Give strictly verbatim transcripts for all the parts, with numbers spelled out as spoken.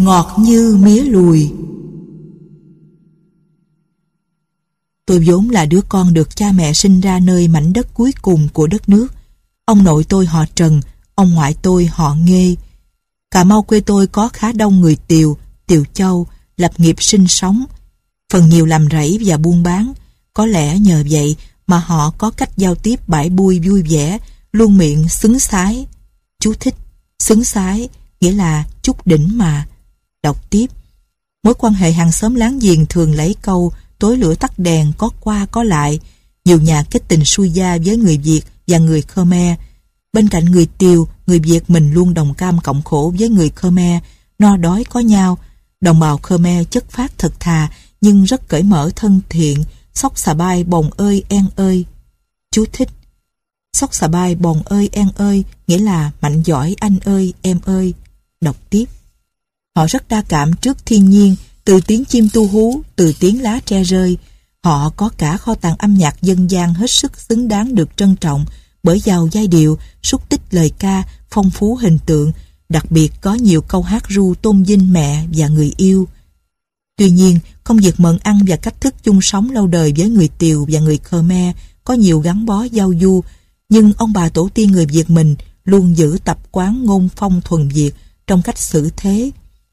Ngọt như mía lùi. Tôi vốn là đứa con được cha mẹ sinh ra nơi mảnh đất cuối cùng của đất nước. Ông nội tôi họ Trần, ông ngoại tôi họ Nghê. Cà Mau quê tôi có khá đông người Tiều, Tiều Châu, lập nghiệp sinh sống, phần nhiều làm rẫy và buôn bán. Có lẽ nhờ vậy mà họ có cách giao tiếp bãi bui vui vẻ, luôn miệng xứng xái. Chú thích, xứng xái nghĩa là chút đỉnh mà. Đọc tiếp. Mối quan hệ hàng xóm láng giềng thường lấy câu tối lửa tắt đèn, có qua có lại. Nhiều nhà kết tình xuôi gia với người Việt và người Khmer. Bên cạnh người Tiều, người Việt mình luôn đồng cam cộng khổ với người Khmer, no đói có nhau. Đồng bào Khmer chất phác thật thà nhưng rất cởi mở thân thiện. Sóc xà bai bồng ơi en ơi. Chú thích. Sóc xà bai bồng ơi en ơi nghĩa là mạnh giỏi anh ơi em ơi. Đọc tiếp. Họ rất đa cảm trước thiên nhiên, từ tiếng chim tu hú, từ tiếng lá tre rơi. Họ có cả kho tàng âm nhạc dân gian hết sức xứng đáng được trân trọng bởi giàu giai điệu, xúc tích lời ca, phong phú hình tượng, đặc biệt có nhiều câu hát ru tôn vinh mẹ và người yêu. Tuy nhiên, công việc mận ăn và cách thức chung sống lâu đời với người Tiều và người Khmer có nhiều gắn bó giao du, nhưng ông bà tổ tiên người Việt mình luôn giữ tập quán ngôn phong thuần Việt trong cách xử thế.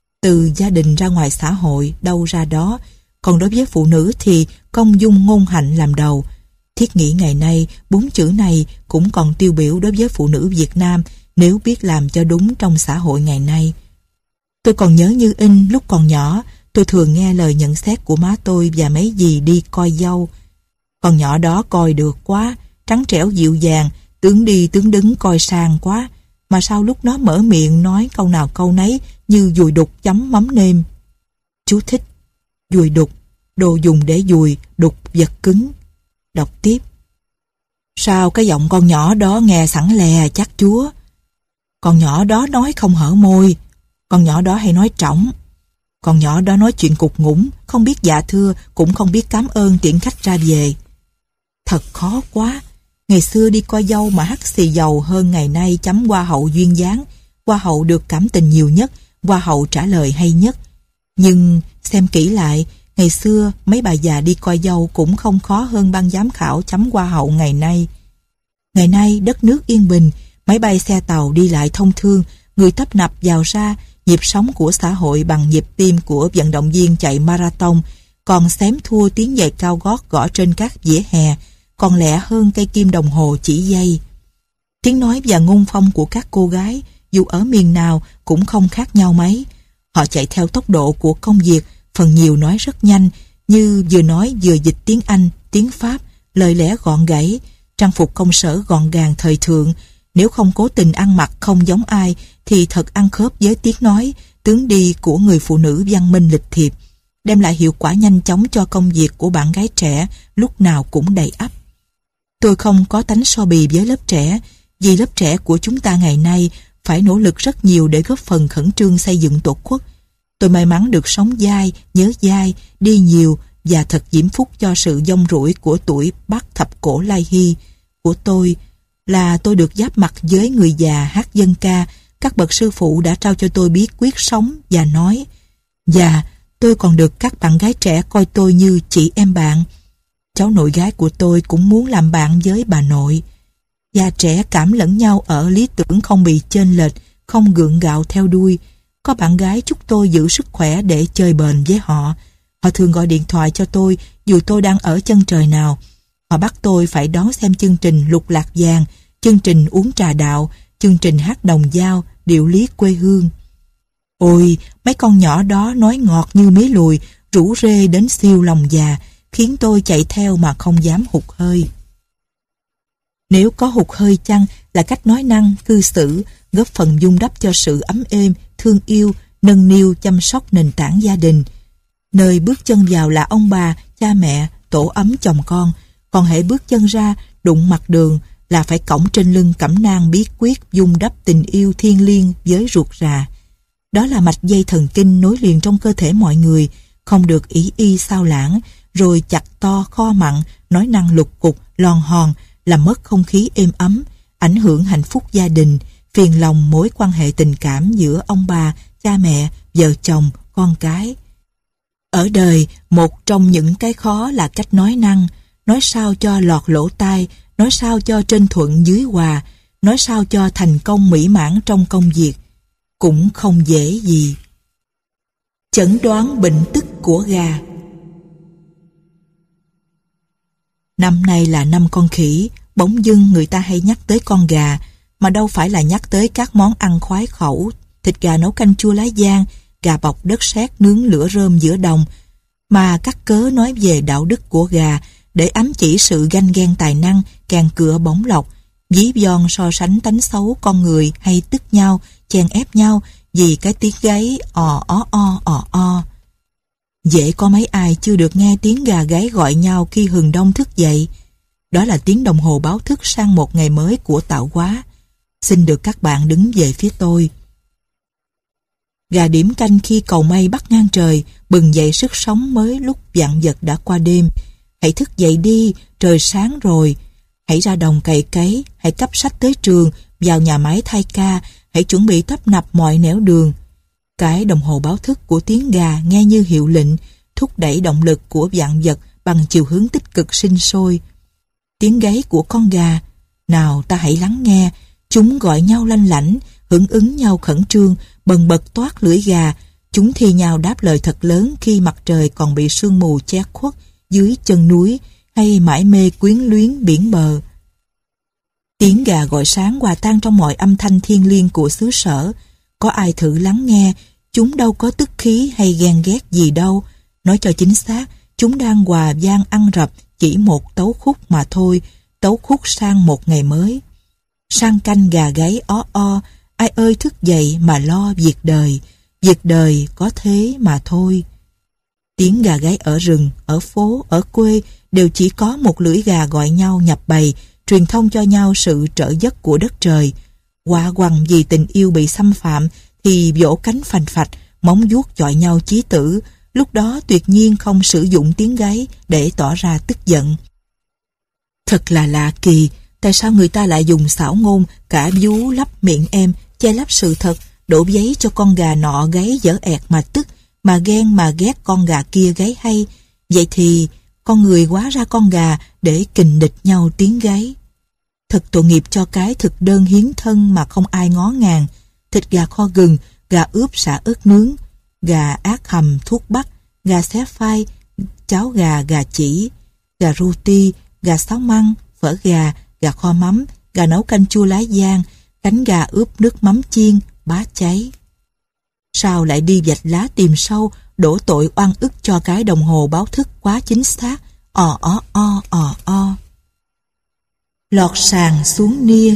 Từ gia đình ra ngoài xã hội, đâu ra đó. Còn đối với phụ nữ thì công dung ngôn hạnh làm đầu. Thiết nghĩ ngày nay, bốn chữ này cũng còn tiêu biểu đối với phụ nữ Việt Nam nếu biết làm cho đúng trong xã hội ngày nay. Tôi còn nhớ như in lúc còn nhỏ, tôi thường nghe lời nhận xét của má tôi và mấy dì đi coi dâu. Con nhỏ đó coi được quá, trắng trẻo dịu dàng, tướng đi tướng đứng coi sang quá. Mà sao lúc nó mở miệng nói câu nào câu nấy như dùi đục chấm mắm nêm. Chú thích. Dùi đục, đồ dùng để dùi, đục vật cứng. Đọc tiếp. Sao cái giọng con nhỏ đó nghe sẵn lè chắc chúa. Con nhỏ đó nói không hở môi. Con nhỏ đó hay nói trỏng. Con nhỏ đó nói chuyện cục ngủng, không biết dạ thưa, cũng không biết cảm ơn tiễn khách ra về. Thật khó quá. Ngày xưa đi coi dâu mà hắt xì dầu hơn ngày nay chấm hoa hậu duyên dáng. Hoa hậu được cảm tình nhiều nhất, hoa hậu trả lời hay nhất. Nhưng xem kỹ lại, ngày xưa mấy bà già đi coi dâu cũng không khó hơn ban giám khảo chấm hoa hậu ngày nay. Ngày nay đất nước yên bình, máy bay xe tàu đi lại thông thương, người tấp nập vào ra, nhịp sống của xã hội bằng nhịp tim của vận động viên chạy marathon, còn xém thua tiếng giày cao gót gõ trên các vỉa hè, còn lẹ hơn cây kim đồng hồ chỉ giây. Tiếng nói và ngôn phong của các cô gái, dù ở miền nào cũng không khác nhau mấy. Họ chạy theo tốc độ của công việc, phần nhiều nói rất nhanh, như vừa nói vừa dịch tiếng Anh, tiếng Pháp, lời lẽ gọn gãy, trang phục công sở gọn gàng thời thượng. Nếu không cố tình ăn mặc không giống ai, thì thật ăn khớp với tiếng nói, tướng đi của người phụ nữ văn minh lịch thiệp, đem lại hiệu quả nhanh chóng cho công việc của bạn gái trẻ lúc nào cũng đầy ắp. Tôi không có tánh so bì với lớp trẻ, vì lớp trẻ của chúng ta ngày nay phải nỗ lực rất nhiều để góp phần khẩn trương xây dựng tổ quốc. Tôi may mắn được sống dai, nhớ dai, đi nhiều và thật diễm phúc cho sự dông rủi của tuổi Bắc thập cổ lai hy. Của tôi là tôi được giáp mặt với người già hát dân ca. Các bậc sư phụ đã trao cho tôi bí quyết sống và nói. Và tôi còn được các bạn gái trẻ coi tôi như chị em bạn. Cháu nội gái của tôi cũng muốn làm bạn với bà nội. Già trẻ cảm lẫn nhau ở lý tưởng không bị chênh lệch, không gượng gạo theo đuôi. Có bạn gái chúc tôi giữ sức khỏe để chơi bền với họ. Họ thường gọi điện thoại cho tôi dù tôi đang ở chân trời nào. Họ bắt tôi phải đón xem chương trình Lục Lạc Vàng, chương trình Uống Trà Đạo, chương trình Hát Đồng Dao, Điệu Lý Quê Hương. Ôi, mấy con nhỏ đó nói ngọt như mía lùi, rủ rê đến siêu lòng già, khiến tôi chạy theo mà không dám hụt hơi. Nếu có hụt hơi chăng là cách nói năng, cư xử, góp phần vun đắp cho sự ấm êm, thương yêu, nâng niu chăm sóc nền tảng gia đình. Nơi bước chân vào là ông bà, cha mẹ, tổ ấm chồng con, còn hễ bước chân ra, đụng mặt đường là phải cõng trên lưng cẩm nang bí quyết vun đắp tình yêu thiêng liêng với ruột rà. Đó là mạch dây thần kinh nối liền trong cơ thể mọi người, không được ý y sao lãng, rồi chặt to kho mặn, nói năng lục cục, lòn hòn, làm mất không khí êm ấm, ảnh hưởng hạnh phúc gia đình, phiền lòng mối quan hệ tình cảm giữa ông bà, cha mẹ, vợ chồng, con cái. Ở đời, một trong những cái khó là cách nói năng, nói sao cho lọt lỗ tai, nói sao cho trên thuận dưới hòa, nói sao cho thành công mỹ mãn trong công việc. Cũng không dễ gì. Chẩn đoán bệnh tức của gà. Năm nay là năm con khỉ, bỗng dưng người ta hay nhắc tới con gà, mà đâu phải là nhắc tới các món ăn khoái khẩu, thịt gà nấu canh chua lá giang, gà bọc đất sét nướng lửa rơm giữa đồng, mà cắt cớ nói về đạo đức của gà để ám chỉ sự ganh ghen tài năng, càng cựa bóng lọc, dí giòn so sánh tánh xấu con người hay tức nhau, chèn ép nhau vì cái tiếng gáy ò ó o ò o. Dễ có mấy ai chưa được nghe tiếng gà gáy gọi nhau khi hừng đông thức dậy. Đó là tiếng đồng hồ báo thức sang một ngày mới của tạo hóa. Xin được các bạn đứng về phía tôi. Gà điểm canh khi cầu mây bắt ngang trời, bừng dậy sức sống mới lúc vạn vật đã qua đêm. Hãy thức dậy đi, trời sáng rồi. Hãy ra đồng cày cấy, hãy cắp sách tới trường, vào nhà máy thay ca, hãy chuẩn bị tấp nập mọi nẻo đường. Cái đồng hồ báo thức của tiếng gà nghe như hiệu lệnh, thúc đẩy động lực của vạn vật bằng chiều hướng tích cực sinh sôi. Tiếng gáy của con gà, nào ta hãy lắng nghe, chúng gọi nhau lanh lảnh, hưởng ứng nhau khẩn trương, bần bật toát lưỡi gà, chúng thi nhau đáp lời thật lớn khi mặt trời còn bị sương mù che khuất dưới chân núi hay mải mê quyến luyến biển bờ. Tiếng gà gọi sáng hòa tan trong mọi âm thanh thiêng liêng của xứ sở. Có ai thử lắng nghe, chúng đâu có tức khí hay ghen ghét gì đâu. Nói cho chính xác, chúng đang hòa vang ăn rập chỉ một tấu khúc mà thôi, tấu khúc sang một ngày mới. Sang canh gà gáy ó o, ai ơi thức dậy mà lo việc đời, việc đời có thế mà thôi. Tiếng gà gáy ở rừng, ở phố, ở quê đều chỉ có một lưỡi gà gọi nhau nhập bầy, truyền thông cho nhau sự trở giấc của đất trời. Quả quằn vì tình yêu bị xâm phạm thì vỗ cánh phành phạch, móng vuốt chọi nhau chí tử. Lúc đó tuyệt nhiên không sử dụng tiếng gáy để tỏ ra tức giận. Thật là lạ kỳ, tại sao người ta lại dùng xảo ngôn cả vú lấp miệng em, che lấp sự thật, đổ giấy cho con gà nọ gáy dở ẹt mà tức, mà ghen mà ghét con gà kia gáy hay. Vậy thì con người hóa ra con gà để kình địch nhau tiếng gáy. Thật tội nghiệp cho cái thực đơn hiến thân mà không ai ngó ngàng. Thịt gà kho gừng, gà ướp xả ớt nướng, gà ác hầm thuốc bắc, gà xé phai, cháo gà gà chỉ, gà roti, gà xáo măng, phở gà, gà kho mắm, gà nấu canh chua lá giang, cánh gà ướp nước mắm chiên, bá cháy. Sao lại đi vạch lá tìm sâu, đổ tội oan ức cho cái đồng hồ báo thức quá chính xác, ò ó o ò o. Lọt sàn xuống nia.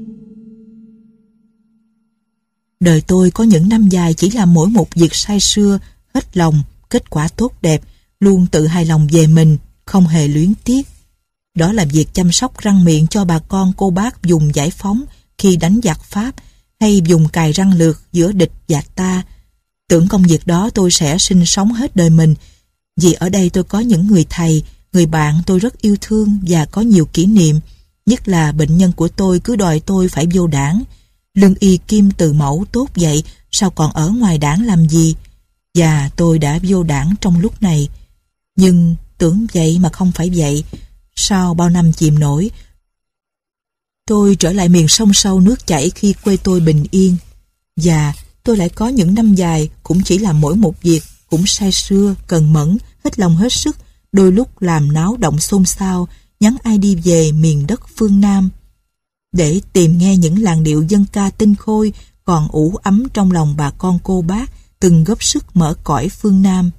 Đời tôi có những năm dài chỉ làm mỗi một việc say sưa, hết lòng, kết quả tốt đẹp, luôn tự hài lòng về mình, không hề luyến tiếc. Đó là việc chăm sóc răng miệng cho bà con cô bác dùng giải phóng khi đánh giặc Pháp, hay dùng cài răng lược giữa địch và ta. Tưởng công việc đó tôi sẽ sinh sống hết đời mình, vì ở đây tôi có những người thầy, người bạn tôi rất yêu thương và có nhiều kỷ niệm. Nhất là bệnh nhân của tôi cứ đòi tôi phải vô đảng. Lương y kim từ mẫu tốt vậy, sao còn ở ngoài đảng làm gì? Và tôi đã vô đảng trong lúc này. Nhưng tưởng vậy mà không phải vậy. Sau bao năm chìm nổi, tôi trở lại miền sông sâu nước chảy khi quê tôi bình yên. Và tôi lại có những năm dài cũng chỉ làm mỗi một việc, cũng say sưa, cần mẫn, hết lòng hết sức, đôi lúc làm náo động xôn xao, nhắn ai đi về miền đất phương Nam. Để tìm nghe những làn điệu dân ca tinh khôi còn ủ ấm trong lòng bà con cô bác từng góp sức mở cõi phương Nam.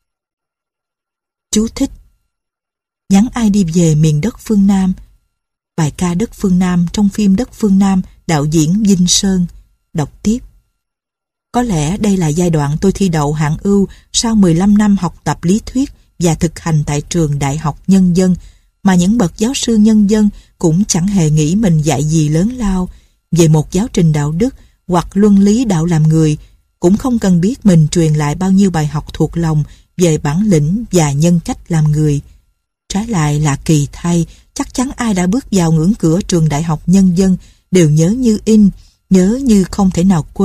Chú thích: nhắn ai đi về miền đất phương Nam. Bài ca Đất Phương Nam trong phim Đất Phương Nam, đạo diễn Vinh Sơn. Đọc tiếp. Có lẽ đây là giai đoạn tôi thi đậu hạng ưu sau mười lăm năm học tập lý thuyết và thực hành tại trường Đại học Nhân dân, mà những bậc giáo sư nhân dân cũng chẳng hề nghĩ mình dạy gì lớn lao về một giáo trình đạo đức hoặc luân lý đạo làm người, cũng không cần biết mình truyền lại bao nhiêu bài học thuộc lòng về bản lĩnh và nhân cách làm người. Trái lại là kỳ thay, chắc chắn ai đã bước vào ngưỡng cửa trường Đại học Nhân dân đều nhớ như in, nhớ như không thể nào quên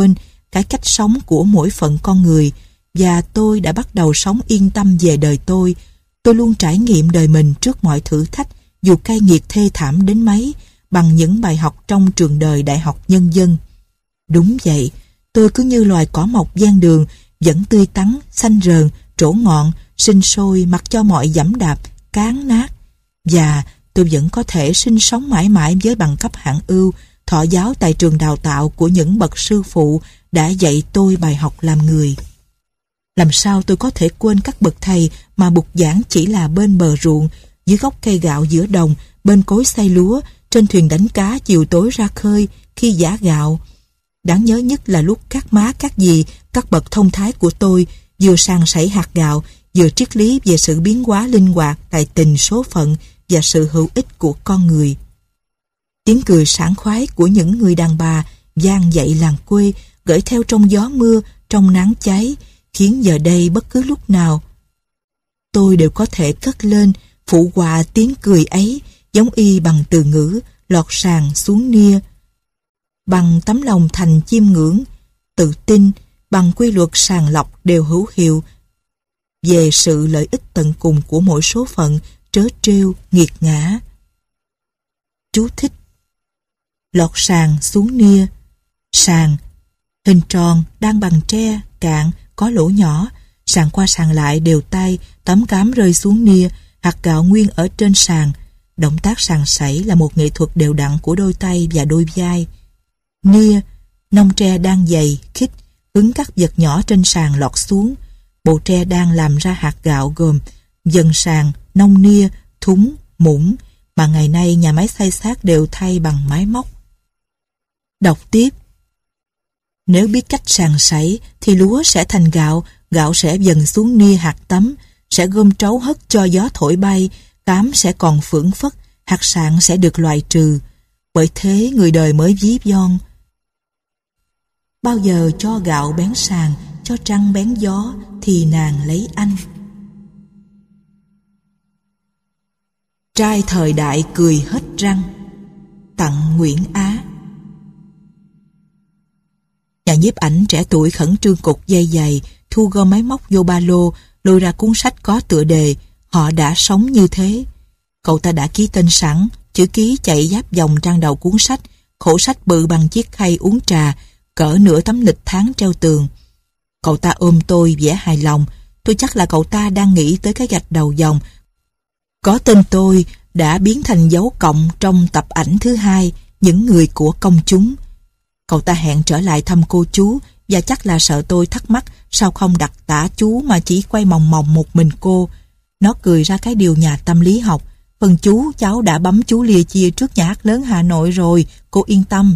cái cách sống của mỗi phận con người, và tôi đã bắt đầu sống yên tâm về đời tôi. Tôi luôn trải nghiệm đời mình trước mọi thử thách, dù cay nghiệt thê thảm đến mấy, bằng những bài học trong trường đời Đại học Nhân dân. Đúng vậy, tôi cứ như loài cỏ mọc ven đường, vẫn tươi tắn, xanh rờn, trổ ngọn, sinh sôi mặc cho mọi giẫm đạp, cán nát. Và tôi vẫn có thể sinh sống mãi mãi với bằng cấp hạng ưu, thọ giáo tại trường đào tạo của những bậc sư phụ đã dạy tôi bài học làm người. Làm sao tôi có thể quên các bậc thầy mà bục giảng chỉ là bên bờ ruộng, dưới gốc cây gạo giữa đồng, bên cối xay lúa, trên thuyền đánh cá chiều tối ra khơi, khi giã gạo. Đáng nhớ nhất là lúc các má các dì, các bậc thông thái của tôi vừa sàng sảy hạt gạo, vừa triết lý về sự biến hóa linh hoạt, tài tình số phận và sự hữu ích của con người. Tiếng cười sảng khoái của những người đàn bà vang dậy làng quê, gửi theo trong gió mưa, trong nắng cháy, khiến giờ đây bất cứ lúc nào tôi đều có thể cất lên phụ họa tiếng cười ấy, giống y bằng từ ngữ lọt sàn xuống nia, bằng tấm lòng thành chiêm ngưỡng, tự tin, bằng quy luật sàng lọc đều hữu hiệu về sự lợi ích tận cùng của mỗi số phận trớ trêu nghiệt ngã. Chú thích: lọt sàn xuống nia. Sàn, hình tròn, đang bằng tre, cạn, có lỗ nhỏ, sàn qua sàn lại đều tay, tấm cám rơi xuống nia, hạt gạo nguyên ở trên sàn. Động tác sàn sảy là một nghệ thuật đều đặn của đôi tay và đôi vai. Nia, nông tre đang dày, khít, hứng các vật nhỏ trên sàn lọt xuống. Bộ tre đang làm ra hạt gạo gồm dần sàn, nông nia, thúng, muỗng, mà ngày nay nhà máy xay xát đều thay bằng máy móc. Đọc tiếp: nếu biết cách sàn sảy thì lúa sẽ thành gạo, gạo sẽ dần xuống nia hạt tấm, sẽ gom trấu hất cho gió thổi bay, cám sẽ còn phưởng phất, hạt sạn sẽ được loại trừ. Bởi thế người đời mới ví von: bao giờ cho gạo bén sàn, cho trăng bén gió, thì nàng lấy anh. Trai thời đại cười hết răng. Tặng Nguyễn Á. Nhà nhiếp ảnh trẻ tuổi khẩn trương cột dây dày, thu gom máy móc vô ba lô, lôi ra cuốn sách có tựa đề Họ đã sống như thế. Cậu ta đã ký tên sẵn, chữ ký chạy giáp dòng trang đầu cuốn sách, khổ sách bự bằng chiếc khay uống trà, cỡ nửa tấm lịch tháng treo tường. Cậu ta ôm tôi vẻ hài lòng. Tôi chắc là cậu ta đang nghĩ tới cái gạch đầu dòng có tên tôi đã biến thành dấu cộng trong tập ảnh thứ hai, Những người của công chúng. Cậu ta hẹn trở lại thăm cô chú, và chắc là sợ tôi thắc mắc sao không đặt tả chú mà chỉ quay mòng mòng một mình cô. Nó cười ra cái điều nhà tâm lý học: phần chú cháu đã bấm chú lìa chia trước nhà hát lớn Hà Nội rồi, cô yên tâm.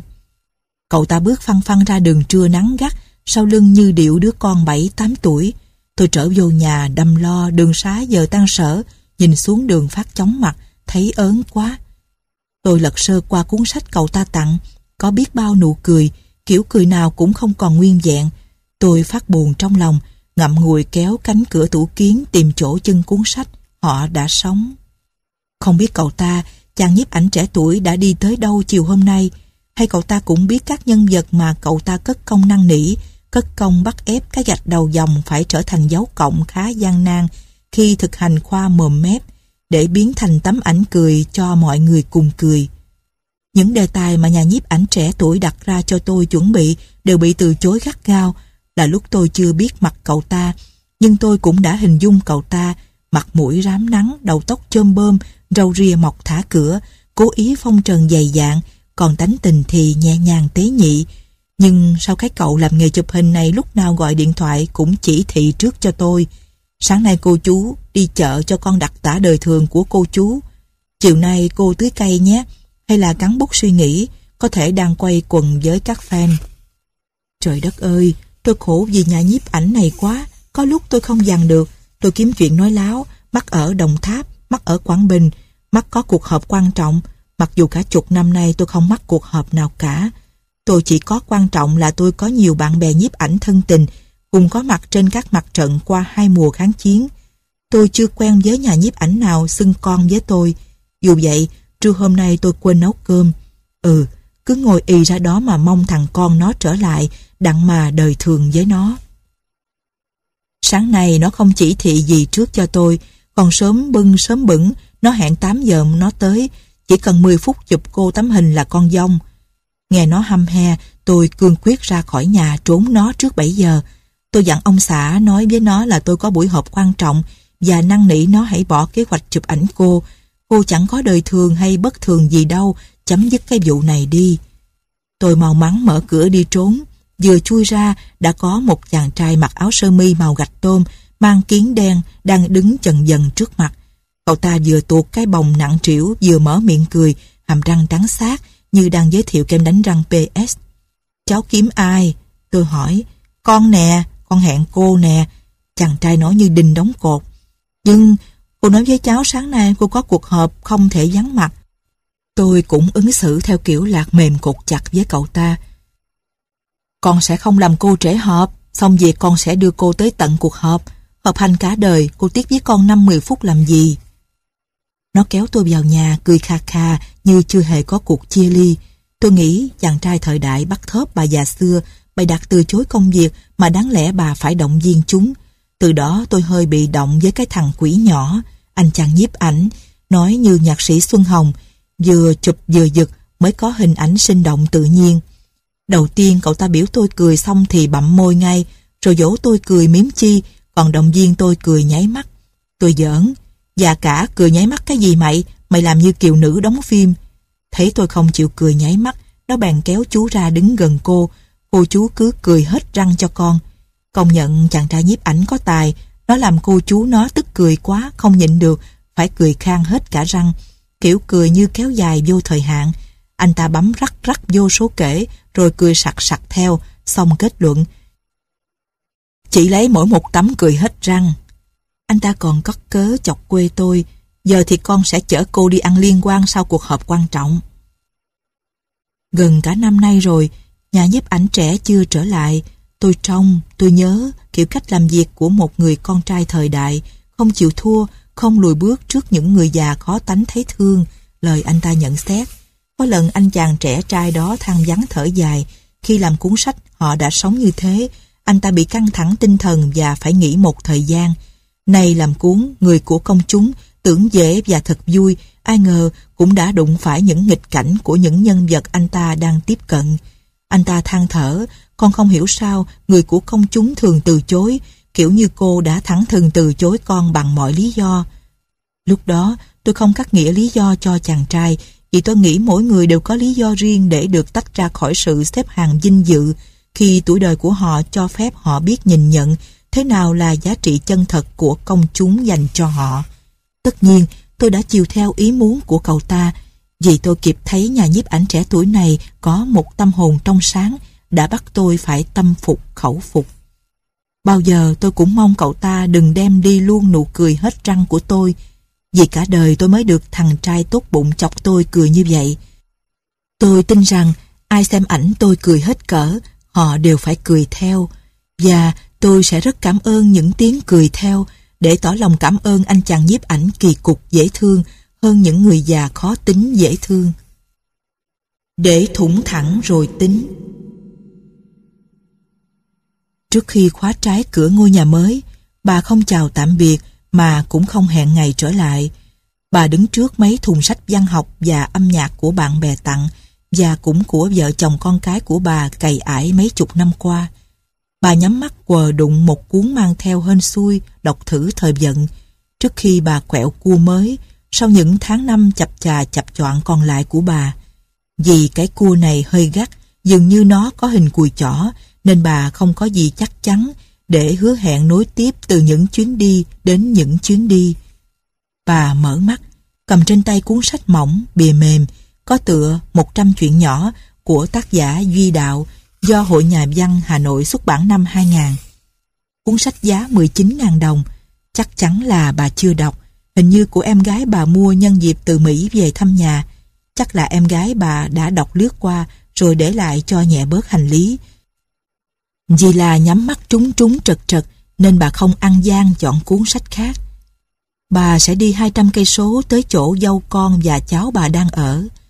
Cậu ta bước phăng phăng ra đường trưa nắng gắt, sau lưng như điệu đứa con bảy tám tuổi. Tôi trở vô nhà đăm lo, đường xá giờ tan sở, nhìn xuống đường phát chóng mặt, thấy ớn quá. Tôi lật sơ qua cuốn sách cậu ta tặng, có biết bao nụ cười, kiểu cười nào cũng không còn nguyên vẹn. Tôi phát buồn trong lòng, ngậm ngùi kéo cánh cửa tủ kiến tìm chỗ chân cuốn sách Họ đã sống. Không biết cậu ta, chàng nhiếp ảnh trẻ tuổi, đã đi tới đâu chiều hôm nay, hay cậu ta cũng biết các nhân vật mà cậu ta cất công năn nỉ, cất công bắt ép cái gạch đầu dòng phải trở thành dấu cộng khá gian nan khi thực hành khoa mồm mép, để biến thành tấm ảnh cười cho mọi người cùng cười. Những đề tài mà nhà nhiếp ảnh trẻ tuổi đặt ra cho tôi chuẩn bị đều bị từ chối gắt gao. Là lúc tôi chưa biết mặt cậu ta, nhưng tôi cũng đã hình dung cậu ta, mặt mũi rám nắng, đầu tóc chôm bơm, râu ria mọc thả cửa, cố ý phong trần dày dạn, còn tánh tình thì nhẹ nhàng tế nhị. Nhưng sao cái cậu làm nghề chụp hình này lúc nào gọi điện thoại cũng chỉ thị trước cho tôi: sáng nay cô chú đi chợ cho con đặt tả đời thường của cô chú, chiều nay cô tưới cây nhé, hay là cắn bút suy nghĩ, có thể đang quay quần với các fan. Trời đất ơi, tôi khổ vì nhà nhiếp ảnh này quá. Có lúc tôi không dằn được, tôi kiếm chuyện nói láo, mắc ở Đồng Tháp, mắc ở Quảng Bình, mắc có cuộc họp quan trọng, mặc dù cả chục năm nay tôi không mắc cuộc họp nào cả. Tôi chỉ có quan trọng là tôi có nhiều bạn bè nhiếp ảnh thân tình, cùng có mặt trên các mặt trận qua hai mùa kháng chiến. Tôi chưa quen với nhà nhiếp ảnh nào xưng con với tôi. Dù vậy, trưa hôm nay tôi quên nấu cơm. Ừ, cứ ngồi ì ra đó mà mong thằng con nó trở lại, đặng mà đời thường với nó. Sáng nay nó không chỉ thị gì trước cho tôi, còn sớm bưng sớm bửng, nó hẹn tám giờ nó tới, chỉ cần mười phút chụp cô tấm hình là con dông. Nghe nó hăm he, tôi cương quyết ra khỏi nhà trốn nó trước bảy giờ. Tôi dặn ông xã nói với nó là tôi có buổi họp quan trọng và năn nỉ nó hãy bỏ kế hoạch chụp ảnh cô. Cô chẳng có đời thường hay bất thường gì đâu, chấm dứt cái vụ này đi. Tôi mau mắn mở cửa đi trốn. Vừa chui ra đã có một chàng trai mặc áo sơ mi màu gạch tôm, mang kiếng đen đang đứng chần dần trước mặt. Cậu ta vừa tuột cái bồng nặng trĩu vừa mở miệng cười, hàm răng trắng xát như đang giới thiệu kem đánh răng pê ét. Cháu kiếm ai? Tôi hỏi. Con nè, con hẹn cô nè. Chàng trai nói như đinh đóng cột. Nhưng cô nói với cháu sáng nay cô có cuộc họp không thể vắng mặt. Tôi cũng ứng xử theo kiểu lạc mềm cột chặt với cậu ta. Con sẽ không làm cô trễ họp, xong việc con sẽ đưa cô tới tận cuộc họp. Họp hành cả đời, cô tiếc với con năm mười phút làm gì? Nó kéo tôi vào nhà, cười kha kha như chưa hề có cuộc chia ly. Tôi nghĩ chàng trai thời đại bắt thóp bà già xưa, bày đặt từ chối công việc mà đáng lẽ bà phải động viên chúng. Từ đó tôi hơi bị động với cái thằng quỷ nhỏ, anh chàng nhiếp ảnh, nói như nhạc sĩ Xuân Hồng, vừa chụp vừa giật mới có hình ảnh sinh động tự nhiên. Đầu tiên cậu ta biểu tôi cười xong thì bặm môi ngay, rồi dỗ tôi cười miếm chi, còn động viên tôi cười nháy mắt. Tôi giỡn, già cả cười nháy mắt cái gì mày, mày làm như kiều nữ đóng phim. Thấy tôi không chịu cười nháy mắt, nó bèn kéo chú ra đứng gần cô, cô chú cứ cười hết răng cho con. Công nhận chàng trai nhiếp ảnh có tài, nó làm cô chú nó tức cười quá, không nhịn được, phải cười khang hết cả răng, kiểu cười như kéo dài vô thời hạn. Anh ta bấm rắc rắc vô số kể, rồi cười sặc sặc theo, xong kết luận. Chỉ lấy mỗi một tấm cười hết răng. Anh ta còn cất cớ chọc quê tôi, giờ thì con sẽ chở cô đi ăn liên quan sau cuộc họp quan trọng. Gần cả năm nay rồi, nhà nhiếp ảnh trẻ chưa trở lại. Tôi trông, tôi nhớ kiểu cách làm việc của một người con trai thời đại, không chịu thua, không lùi bước trước những người già khó tánh thấy thương, lời anh ta nhận xét. Có lần anh chàng trẻ trai đó than vắng thở dài, khi làm cuốn sách Họ đã sống như thế, anh ta bị căng thẳng tinh thần và phải nghỉ một thời gian. Nay làm cuốn Người của công chúng, tưởng dễ và thật vui, ai ngờ cũng đã đụng phải những nghịch cảnh của những nhân vật anh ta đang tiếp cận. Anh ta than thở, con không hiểu sao người của công chúng thường từ chối, kiểu như cô đã thẳng thừng từ chối con bằng mọi lý do. Lúc đó tôi không cắt nghĩa lý do cho chàng trai, vì tôi nghĩ mỗi người đều có lý do riêng để được tách ra khỏi sự xếp hàng vinh dự khi tuổi đời của họ cho phép họ biết nhìn nhận thế nào là giá trị chân thật của công chúng dành cho họ. Tất nhiên, tôi đã chiều theo ý muốn của cậu ta, vì tôi kịp thấy nhà nhiếp ảnh trẻ tuổi này có một tâm hồn trong sáng, đã bắt tôi phải tâm phục khẩu phục. Bao giờ tôi cũng mong cậu ta đừng đem đi luôn nụ cười hết răng của tôi, vì cả đời tôi mới được thằng trai tốt bụng chọc tôi cười như vậy. Tôi tin rằng ai xem ảnh tôi cười hết cỡ, họ đều phải cười theo, và tôi sẽ rất cảm ơn những tiếng cười theo, để tỏ lòng cảm ơn anh chàng nhiếp ảnh kỳ cục dễ thương hơn những người già khó tính dễ thương. Để thủng thẳng rồi tính. Trước khi khóa trái cửa ngôi nhà mới, bà không chào tạm biệt mà cũng không hẹn ngày trở lại. Bà đứng trước mấy thùng sách văn học và âm nhạc của bạn bè tặng, và cũng của vợ chồng con cái của bà cày ải mấy chục năm qua. Bà nhắm mắt quờ đụng một cuốn mang theo hên xui, đọc thử thời vận, trước khi bà quẹo cua mới, sau những tháng năm chập chà chập choạng còn lại của bà. Vì cái cua này hơi gắt, dường như nó có hình cùi chỏ, nên bà không có gì chắc chắn để hứa hẹn nối tiếp từ những chuyến đi đến những chuyến đi. Bà mở mắt, cầm trên tay cuốn sách mỏng, bìa mềm, có tựa một trăm chuyện nhỏ của tác giả Duy Đạo, do Hội Nhà văn Hà Nội xuất bản năm hai nghìn. Cuốn sách giá mười chín nghìn đồng, chắc chắn là bà chưa đọc, hình như của em gái bà mua nhân dịp từ Mỹ về thăm nhà. Chắc là em gái bà đã đọc lướt qua rồi để lại cho nhẹ bớt hành lý. Vì là nhắm mắt trúng trúng trật trật nên bà không ăn gian chọn cuốn sách khác. Bà sẽ đi hai trăm cây số tới chỗ dâu con và cháu bà đang ở.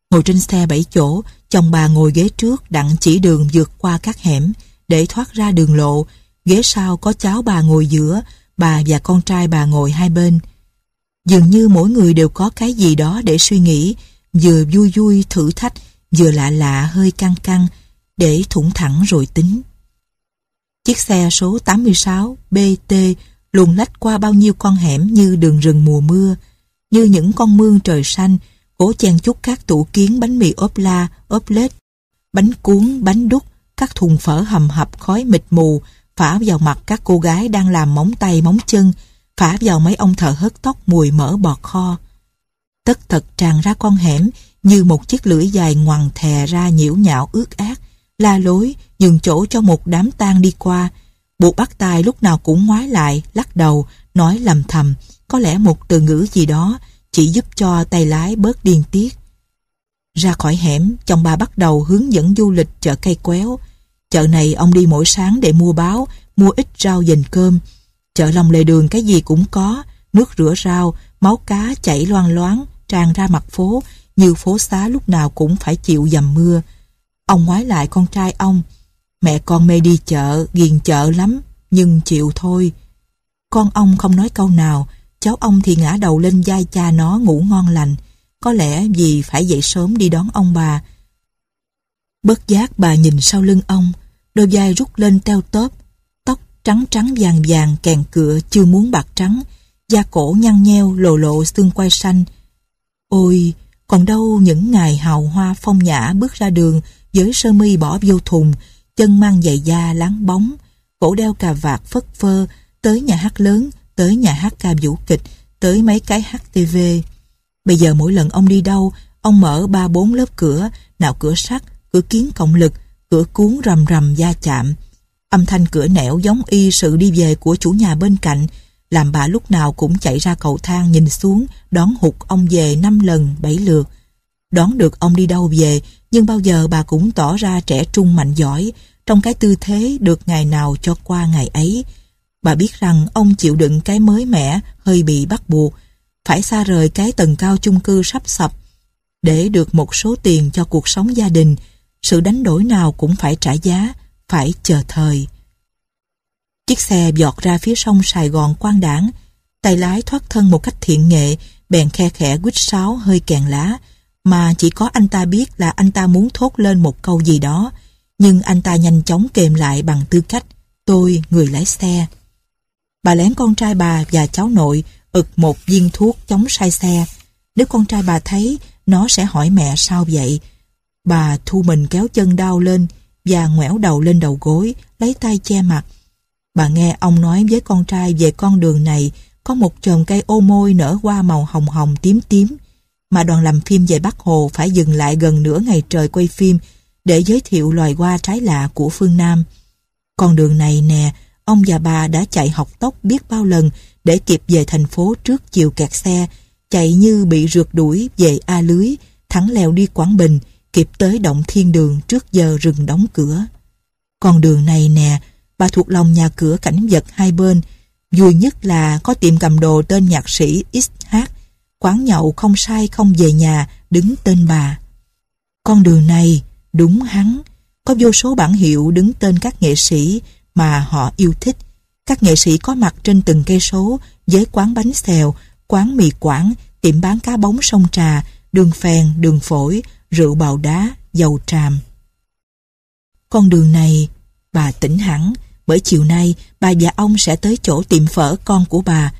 Ngồi trên xe bảy chỗ, chồng bà ngồi ghế trước đặng chỉ đường vượt qua các hẻm để thoát ra đường lộ. Ghế sau có cháu bà ngồi giữa, bà và con trai bà ngồi hai bên. Dường như mỗi người đều có cái gì đó để suy nghĩ, vừa vui vui thử thách, vừa lạ lạ hơi căng căng, để thủng thẳng rồi tính. Chiếc xe số tám mươi sáu B T luồn lách qua bao nhiêu con hẻm như đường rừng mùa mưa, như những con mương trời xanh, cố chen chúc các tủ kiến bánh mì ốp la, ốp lết, bánh cuốn, bánh đúc, các thùng phở hầm hập khói mịt mù, phả vào mặt các cô gái đang làm móng tay móng chân, phả vào mấy ông thợ hớt tóc mùi mỡ bọt kho. Tất tật tràn ra con hẻm như một chiếc lưỡi dài ngoằn thè ra nhiễu nhạo ướt át, la lối, nhường chỗ cho một đám tang đi qua. Buộc Bác Tài lúc nào cũng ngoái lại, lắc đầu, nói lầm thầm, có lẽ một từ ngữ gì đó chỉ giúp cho tay lái bớt điên tiết. Ra khỏi hẻm, chồng bà bắt đầu hướng dẫn du lịch chợ Cây Quéo. Chợ này ông đi mỗi sáng để mua báo, mua ít rau dền cơm. Chợ lòng lề đường cái gì cũng có, nước rửa rau, máu cá chảy loang loáng, tràn ra mặt phố, như phố xá lúc nào cũng phải chịu dầm mưa. Ông ngoái lại con trai ông, mẹ con mê đi chợ, ghiền chợ lắm, nhưng chịu thôi. Con ông không nói câu nào, cháu ông thì ngã đầu lên vai cha nó ngủ ngon lành, có lẽ vì phải dậy sớm đi đón ông bà. Bất giác bà nhìn sau lưng ông, đôi vai rút lên teo tóp, tóc trắng trắng vàng vàng kèn cựa chưa muốn bạc trắng, da cổ nhăn nheo lộ lộ xương quai xanh. Ôi, còn đâu những ngày hào hoa phong nhã bước ra đường với sơ mi bỏ vô thùng, chân mang giày da láng bóng, cổ đeo cà vạt phất phơ, tới nhà hát lớn, tới nhà hát ca vũ kịch, tới mấy cái hát tê vê. Bây giờ mỗi lần ông đi đâu, ông mở ba bốn lớp cửa, nào cửa sắt, cửa kiến cộng lực, cửa cuốn rầm rầm va chạm. Âm thanh cửa nẻo giống y sự đi về của chủ nhà bên cạnh, làm bà lúc nào cũng chạy ra cầu thang nhìn xuống, đón hụt ông về năm lần bảy lượt. Đón được ông đi đâu về, nhưng bao giờ bà cũng tỏ ra trẻ trung mạnh giỏi, trong cái tư thế được ngày nào cho qua ngày ấy. Bà biết rằng ông chịu đựng cái mới mẻ, hơi bị bắt buộc, phải xa rời cái tầng cao chung cư sắp sập, để được một số tiền cho cuộc sống gia đình. Sự đánh đổi nào cũng phải trả giá, phải chờ thời. Chiếc xe giọt ra phía sông Sài Gòn quang đãng, tay lái thoát thân một cách thiện nghệ, bèn khe khẽ quýt sáo hơi kèn lá, mà chỉ có anh ta biết là anh ta muốn thốt lên một câu gì đó, nhưng anh ta nhanh chóng kềm lại bằng tư cách tôi người lái xe. Bà lén con trai bà và cháu nội ực một viên thuốc chống say xe. Nếu con trai bà thấy, nó sẽ hỏi mẹ sao vậy. Bà thu mình kéo chân đau lên và ngoẻo đầu lên đầu gối, lấy tay che mặt. Bà nghe ông nói với con trai về con đường này có một chòm cây ô môi nở hoa màu hồng hồng tím tím, mà đoàn làm phim về Bắc Hồ phải dừng lại gần nửa ngày trời quay phim để giới thiệu loài hoa trái lạ của phương Nam. Con đường này nè, ông và bà đã chạy học tốc biết bao lần để kịp về thành phố trước chiều kẹt xe, chạy như bị rượt đuổi về A Lưới, thẳng lèo đi Quảng Bình, kịp tới Động Thiên Đường trước giờ rừng đóng cửa. Con đường này nè, bà thuộc lòng nhà cửa cảnh vật hai bên, vui nhất là có tiệm cầm đồ tên nhạc sĩ ích hát, quán nhậu không sai không về nhà đứng tên bà. Con đường này, đúng hắn, có vô số bảng hiệu đứng tên các nghệ sĩ mà họ yêu thích. Các nghệ sĩ có mặt trên từng cây số với quán bánh xèo, quán mì Quảng, tiệm bán cá bóng sông Trà, đường phèn, đường phổi, rượu bào đá, dầu tràm. Con đường này, bà tỉnh hẳn, bởi chiều nay bà và ông sẽ tới chỗ tiệm phở con của bà.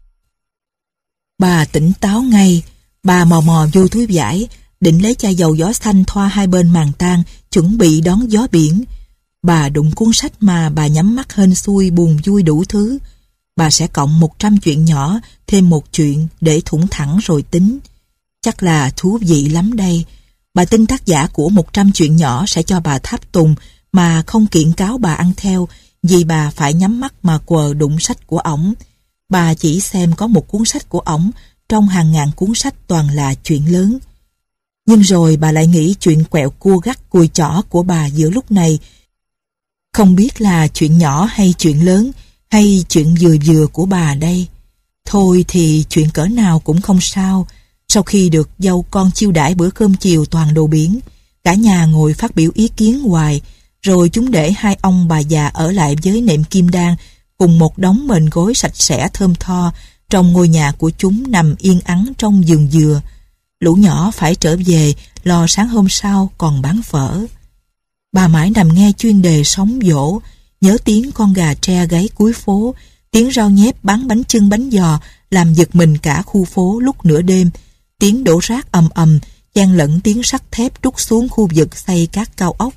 Bà tỉnh táo ngay, bà mò mò vô túi vải, định lấy chai dầu gió xanh thoa hai bên màn tang, chuẩn bị đón gió biển. Bà đụng cuốn sách mà bà nhắm mắt hên xui buồn vui đủ thứ. Bà sẽ cộng một trăm chuyện nhỏ, thêm một chuyện để thủng thẳng rồi tính. Chắc là thú vị lắm đây. Bà tin tác giả của một trăm chuyện nhỏ sẽ cho bà tháp tùng mà không kiện cáo bà ăn theo, vì bà phải nhắm mắt mà quờ đụng sách của ổng. Bà chỉ xem có một cuốn sách của ổng trong hàng ngàn cuốn sách toàn là chuyện lớn. Nhưng rồi bà lại nghĩ chuyện quẹo cua gắt cùi chỏ của bà giữa lúc này không biết là chuyện nhỏ hay chuyện lớn, hay chuyện vừa vừa của bà đây. Thôi thì chuyện cỡ nào cũng không sao, Sau khi được dâu con chiêu đãi bữa cơm chiều toàn đồ biển, cả nhà ngồi phát biểu ý kiến hoài, rồi chúng để hai ông bà già ở lại với nệm kim đan cùng một đống mền gối sạch sẽ thơm tho trong ngôi nhà của chúng nằm yên ắng trong vườn dừa. Lũ nhỏ phải trở về lo sáng hôm sau còn bán phở. Bà mãi nằm nghe chuyên đề sóng vỗ, nhớ tiếng con gà tre gáy cuối phố, tiếng rau nhép bán bánh chưng bánh giò làm giật mình cả khu phố lúc nửa đêm, tiếng đổ rác ầm ầm chan lẫn tiếng sắt thép trút xuống khu vực xây các cao ốc.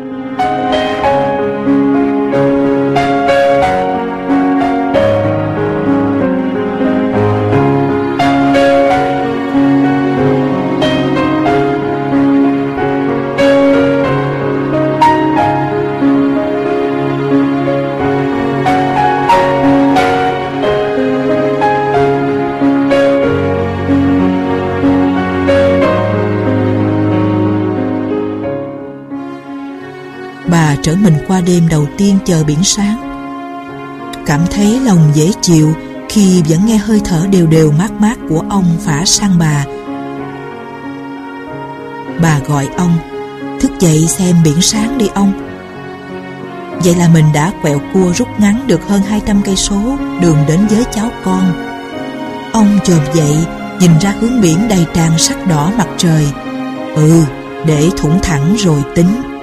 Bà trở mình qua đêm đầu tiên chờ biển sáng, cảm thấy lòng dễ chịu khi vẫn nghe hơi thở đều đều mát mát của ông phả sang bà. Bà gọi ông: "Thức dậy xem biển sáng đi ông." Vậy là mình đã quẹo cua rút ngắn được hơn hai trăm cây số đường đến với cháu con. Ông chồm dậy, nhìn ra hướng biển đầy tràn sắc đỏ mặt trời. Ừ, để thủng thẳng rồi tính.